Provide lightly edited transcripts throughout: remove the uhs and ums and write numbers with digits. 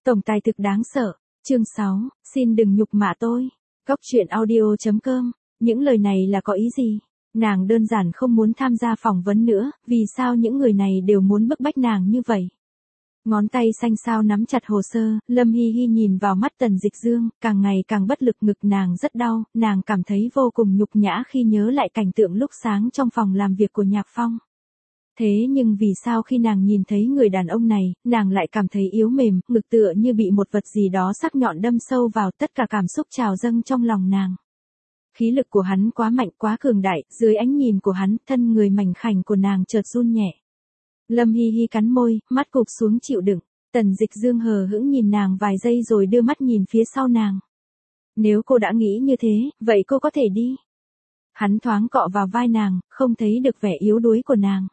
Tổng tài thực đáng sợ. Chương 6, xin đừng nhục mạ tôi. Góc truyện audio.com. Những lời này là có ý gì? Nàng đơn giản không muốn tham gia phỏng vấn nữa, vì sao những người này đều muốn bức bách nàng như vậy? Ngón tay xanh xao nắm chặt hồ sơ, Lâm Hi Hi nhìn vào mắt Tần Dịch Dương, càng ngày càng bất lực, ngực nàng rất đau, nàng cảm thấy vô cùng nhục nhã khi nhớ lại cảnh tượng lúc sáng trong phòng làm việc của Nhạc Phong. Thế nhưng vì sao khi nàng nhìn thấy người đàn ông này, nàng lại cảm thấy yếu mềm, ngực tựa như bị một vật gì đó sắc nhọn đâm sâu vào, tất cả cảm xúc trào dâng trong lòng nàng. Khí lực của hắn quá mạnh, quá cường đại, dưới ánh nhìn của hắn, thân người mảnh khảnh của nàng chợt run nhẹ. Lâm Hi Hi cắn môi, mắt cụp xuống chịu đựng. Tần Dịch Dương hờ hững nhìn nàng vài giây rồi đưa mắt nhìn phía sau nàng. Nếu cô đã nghĩ như thế, vậy cô có thể đi. Hắn thoáng cọ vào vai nàng, không thấy được vẻ yếu đuối của nàng.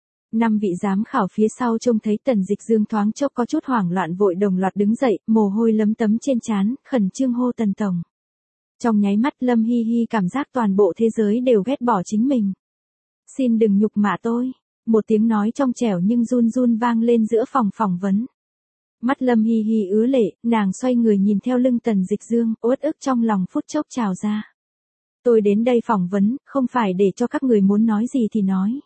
5 vị giám khảo phía sau trông thấy Tần Dịch Dương thoáng chốc có chút hoảng loạn vội đồng loạt đứng dậy, mồ hôi lấm tấm trên trán, khẩn trương hô Tần tổng. Trong nháy mắt Lâm Hi Hi cảm giác toàn bộ thế giới đều ghét bỏ chính mình. Xin đừng nhục mạ tôi. Một tiếng nói trong trẻo nhưng run run vang lên giữa phòng phỏng vấn. Mắt Lâm Hi Hi ứa lệ, nàng xoay người nhìn theo lưng Tần Dịch Dương, uất ức trong lòng phút chốc trào ra. Tôi đến đây phỏng vấn, không phải để cho các người muốn nói gì thì nói.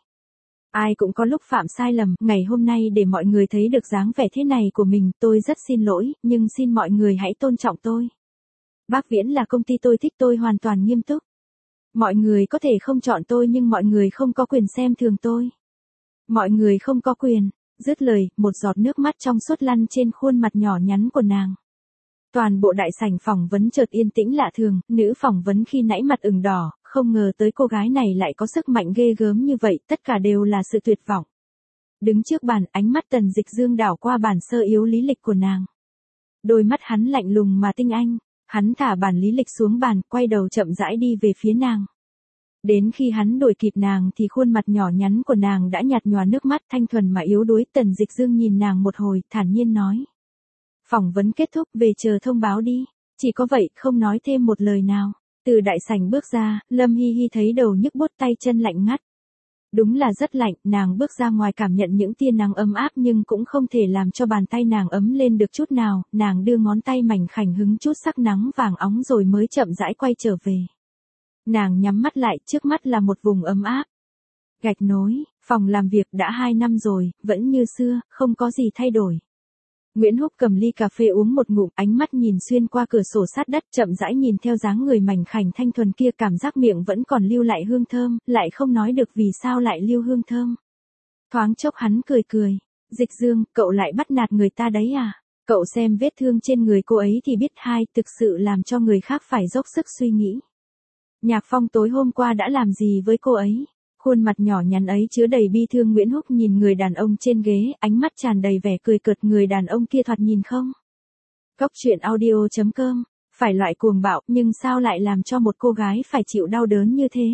Ai cũng có lúc phạm sai lầm, ngày hôm nay để mọi người thấy được dáng vẻ thế này của mình, tôi rất xin lỗi, nhưng xin mọi người hãy tôn trọng tôi. Bác Viễn là công ty tôi thích, tôi hoàn toàn nghiêm túc. Mọi người có thể không chọn tôi nhưng mọi người không có quyền xem thường tôi. Mọi người không có quyền. Dứt lời, một giọt nước mắt trong suốt lăn trên khuôn mặt nhỏ nhắn của nàng. Toàn bộ đại sảnh phỏng vấn chợt yên tĩnh lạ thường, nữ phỏng vấn khi nãy mặt ửng đỏ, không ngờ tới cô gái này lại có sức mạnh ghê gớm như vậy, tất cả đều là sự tuyệt vọng. Đứng trước bàn, ánh mắt Tần Dịch Dương đảo qua bản sơ yếu lý lịch của nàng. Đôi mắt hắn lạnh lùng mà tinh anh, hắn thả bản lý lịch xuống bàn, quay đầu chậm rãi đi về phía nàng. Đến khi hắn đuổi kịp nàng thì khuôn mặt nhỏ nhắn của nàng đã nhạt nhòa nước mắt, thanh thuần mà yếu đuối. Tần Dịch Dương nhìn nàng một hồi, thản nhiên nói. Phỏng vấn kết thúc, về chờ thông báo đi. Chỉ có vậy, không nói thêm một lời nào. Từ đại sảnh bước ra, Lâm Hi Hi thấy đầu nhức buốt, tay chân lạnh ngắt. Đúng là rất lạnh, nàng bước ra ngoài cảm nhận những tia nắng ấm áp nhưng cũng không thể làm cho bàn tay nàng ấm lên được chút nào. Nàng đưa ngón tay mảnh khảnh hứng chút sắc nắng vàng óng rồi mới chậm rãi quay trở về. Nàng nhắm mắt lại, trước mắt là một vùng ấm áp. Gạch nối, phòng làm việc đã 2 năm rồi, vẫn như xưa, không có gì thay đổi. Nguyễn Húc cầm ly cà phê uống một ngụm, ánh mắt nhìn xuyên qua cửa sổ sát đất, chậm rãi nhìn theo dáng người mảnh khảnh thanh thuần kia, cảm giác miệng vẫn còn lưu lại hương thơm, lại không nói được vì sao lại lưu hương thơm. Thoáng chốc hắn cười cười. Dịch Dương, cậu lại bắt nạt người ta đấy à? Cậu xem vết thương trên người cô ấy thì biết hay, thực sự làm cho người khác phải dốc sức suy nghĩ. Nhạc Phong tối hôm qua đã làm gì với cô ấy? Khuôn mặt nhỏ nhắn ấy chứa đầy bi thương. Nguyễn Húc nhìn người đàn ông trên ghế, ánh mắt tràn đầy vẻ cười cợt. Người đàn ông kia thoạt nhìn không? Góc truyện audio.com. Phải loại cuồng bạo, nhưng sao lại làm cho một cô gái phải chịu đau đớn như thế?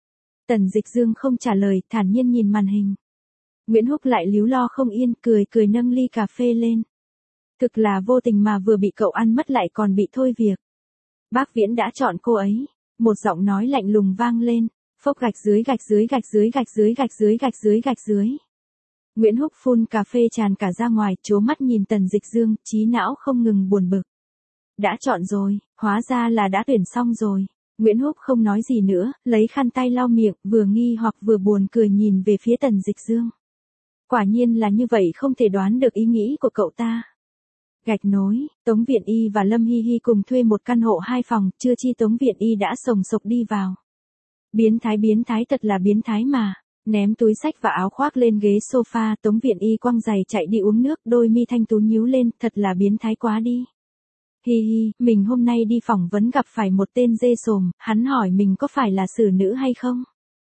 Tần Dịch Dương không trả lời, thản nhiên nhìn màn hình. Nguyễn Húc lại líu lo không yên, cười nâng ly cà phê lên. Thực là vô tình mà vừa bị cậu ăn mất lại còn bị thôi việc. Bác Viễn đã chọn cô ấy. Một giọng nói lạnh lùng vang lên. Phốc gạch dưới gạch dưới gạch dưới gạch dưới gạch dưới gạch dưới gạch dưới. Nguyễn Húc phun cà phê tràn cả ra ngoài, trố mắt nhìn Tần Dịch Dương, trí não không ngừng buồn bực. Đã chọn rồi, hóa ra là đã tuyển xong rồi. Nguyễn Húc không nói gì nữa, lấy khăn tay lau miệng, vừa nghi hoặc vừa buồn cười nhìn về phía Tần Dịch Dương. Quả nhiên là như vậy, không thể đoán được ý nghĩ của cậu ta. Gạch nối, Tống Viện Y và Lâm Hi Hi cùng thuê một căn hộ 2 phòng, chưa chi Tống Viện Y đã sồng sộc đi vào. Biến thái thật là biến thái mà. Ném túi xách và áo khoác lên ghế sofa, Tống Viện Y quăng giày chạy đi uống nước, đôi mi thanh tú nhíu lên, thật là biến thái quá đi. Hi hi, mình hôm nay đi phỏng vấn gặp phải một tên dê sồm, hắn hỏi mình có phải là xử nữ hay không.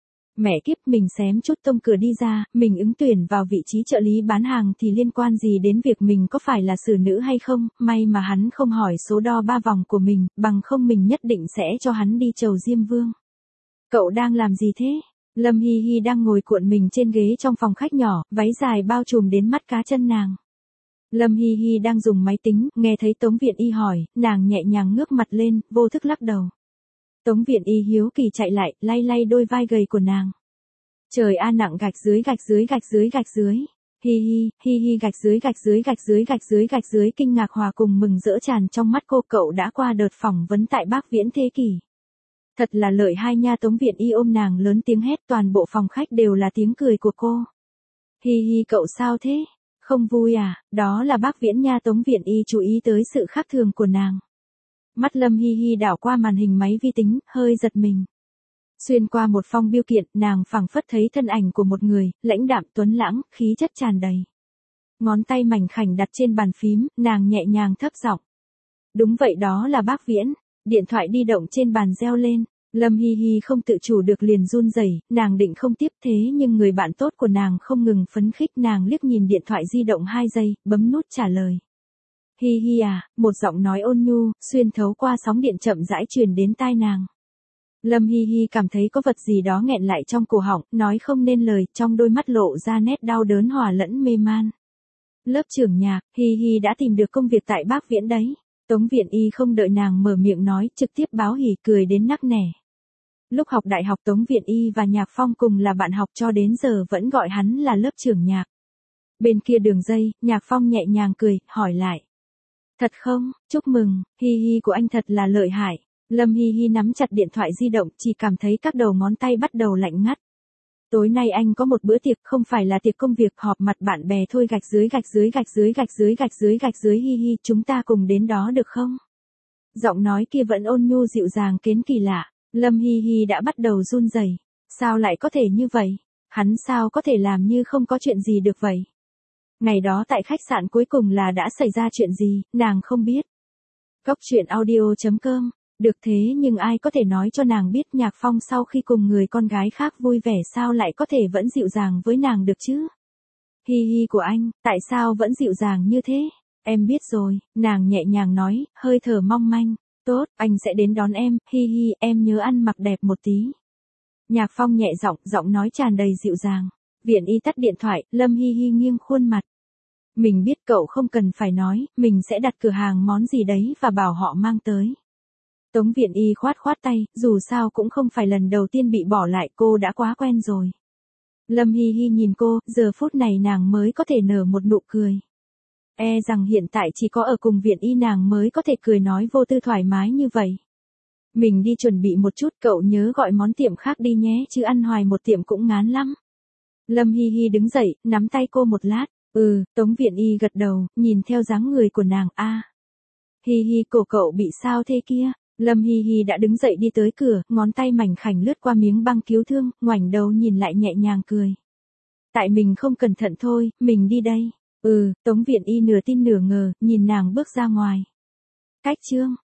Mẹ kiếp, mình xém chút tông cửa đi ra, mình ứng tuyển vào vị trí trợ lý bán hàng thì liên quan gì đến việc mình có phải là xử nữ hay không, may mà hắn không hỏi số đo 3 vòng của mình, bằng không mình nhất định sẽ cho hắn đi chầu Diêm Vương. Cậu đang làm gì thế? Lâm Hi Hi đang ngồi cuộn mình trên ghế trong phòng khách nhỏ, váy dài bao trùm đến mắt cá chân nàng. Lâm Hi Hi đang dùng máy tính, nghe thấy Tống Viện Y hỏi, nàng nhẹ nhàng ngước mặt lên, vô thức lắc đầu. Tống Viện Y hiếu kỳ chạy lại, lay lay đôi vai gầy của nàng. Trời a, nặng gạch dưới gạch dưới gạch dưới gạch dưới. Hi hi gạch dưới kinh ngạc hòa cùng mừng rỡ tràn trong mắt cô. Cậu đã qua đợt phỏng vấn tại Bác Viễn thế kỷ. Thật là lợi hai nha. Tống Viện Y ôm nàng lớn tiếng hét, toàn bộ phòng khách đều là tiếng cười của cô. Hi cậu sao thế? Không vui à? Đó là Bác Viễn nha. Tống Viện Y chú ý tới sự khác thường của nàng. Mắt Lâm Hi đảo qua màn hình máy vi tính, hơi giật mình. Xuyên qua một phong bưu kiện, nàng phảng phất thấy thân ảnh của một người, lãnh đạm tuấn lãng, khí chất tràn đầy. Ngón tay mảnh khảnh đặt trên bàn phím, nàng nhẹ nhàng thấp giọng. Đúng vậy, đó là Bác Viễn. Điện thoại di động trên bàn reo lên. Lâm Hi không tự chủ được liền run rẩy, nàng định không tiếp thế nhưng người bạn tốt của nàng không ngừng phấn khích. Nàng liếc nhìn điện thoại di động 2 giây, bấm nút trả lời. Hi à, một giọng nói ôn nhu, xuyên thấu qua sóng điện chậm rãi truyền đến tai nàng. Lâm Hi cảm thấy có vật gì đó nghẹn lại trong cổ họng, nói không nên lời, trong đôi mắt lộ ra nét đau đớn hòa lẫn mê man. Lớp trưởng nhạc, Hi đã tìm được công việc tại Bác Viễn đấy. Tống Viện Y không đợi nàng mở miệng nói, trực tiếp báo hỉ, cười đến nắc nẻ. Lúc học đại học Tống Viện Y và Nhạc Phong cùng là bạn học, cho đến giờ vẫn gọi hắn là lớp trưởng nhạc. Bên kia đường dây, Nhạc Phong nhẹ nhàng cười, hỏi lại. Thật không? Chúc mừng, Hi của anh thật là lợi hại. Lâm Hi nắm chặt điện thoại di động, chỉ cảm thấy các đầu ngón tay bắt đầu lạnh ngắt. Tối nay anh có một bữa tiệc, không phải là tiệc công việc, họp mặt bạn bè thôi. Hi, chúng ta cùng đến đó được không? Giọng nói kia vẫn ôn nhu dịu dàng đến kỳ lạ. Lâm Hi đã bắt đầu run rẩy. Sao lại có thể như vậy? Hắn sao có thể làm như không có chuyện gì được vậy? Ngày đó tại khách sạn cuối cùng là đã xảy ra chuyện gì, nàng không biết. Góc truyện audio.com. Được thế nhưng ai có thể nói cho nàng biết Nhạc Phong sau khi cùng người con gái khác vui vẻ sao lại có thể vẫn dịu dàng với nàng được chứ? Hi của anh, tại sao vẫn dịu dàng như thế? Em biết rồi, nàng nhẹ nhàng nói, hơi thở mong manh. Tốt, anh sẽ đến đón em, Hi, em nhớ ăn mặc đẹp một tí. Nhạc Phong nhẹ giọng nói tràn đầy dịu dàng. Viện Y tắt điện thoại, Lâm Hi nghiêng khuôn mặt. Mình biết cậu không cần phải nói, mình sẽ đặt cửa hàng món gì đấy và bảo họ mang tới. Tống Viện Y khoát tay, dù sao cũng không phải lần đầu tiên bị bỏ lại, cô đã quá quen rồi. Lâm Hi nhìn cô, giờ phút này nàng mới có thể nở một nụ cười. E rằng hiện tại chỉ có ở cùng Viện Y nàng mới có thể cười nói vô tư thoải mái như vậy. Mình đi chuẩn bị một chút, cậu nhớ gọi món tiệm khác đi nhé, chứ ăn hoài một tiệm cũng ngán lắm. Lâm Hi đứng dậy, nắm tay cô một lát. Tống Viện Y gật đầu, nhìn theo dáng người của nàng. Hi, cổ cậu bị sao thế kia? Lâm Hi đã đứng dậy đi tới cửa, ngón tay mảnh khảnh lướt qua miếng băng cứu thương, ngoảnh đầu nhìn lại nhẹ nhàng cười. Tại mình không cẩn thận thôi, mình đi đây. Tống Viện Y nửa tin nửa ngờ, nhìn nàng bước ra ngoài. Cách chương.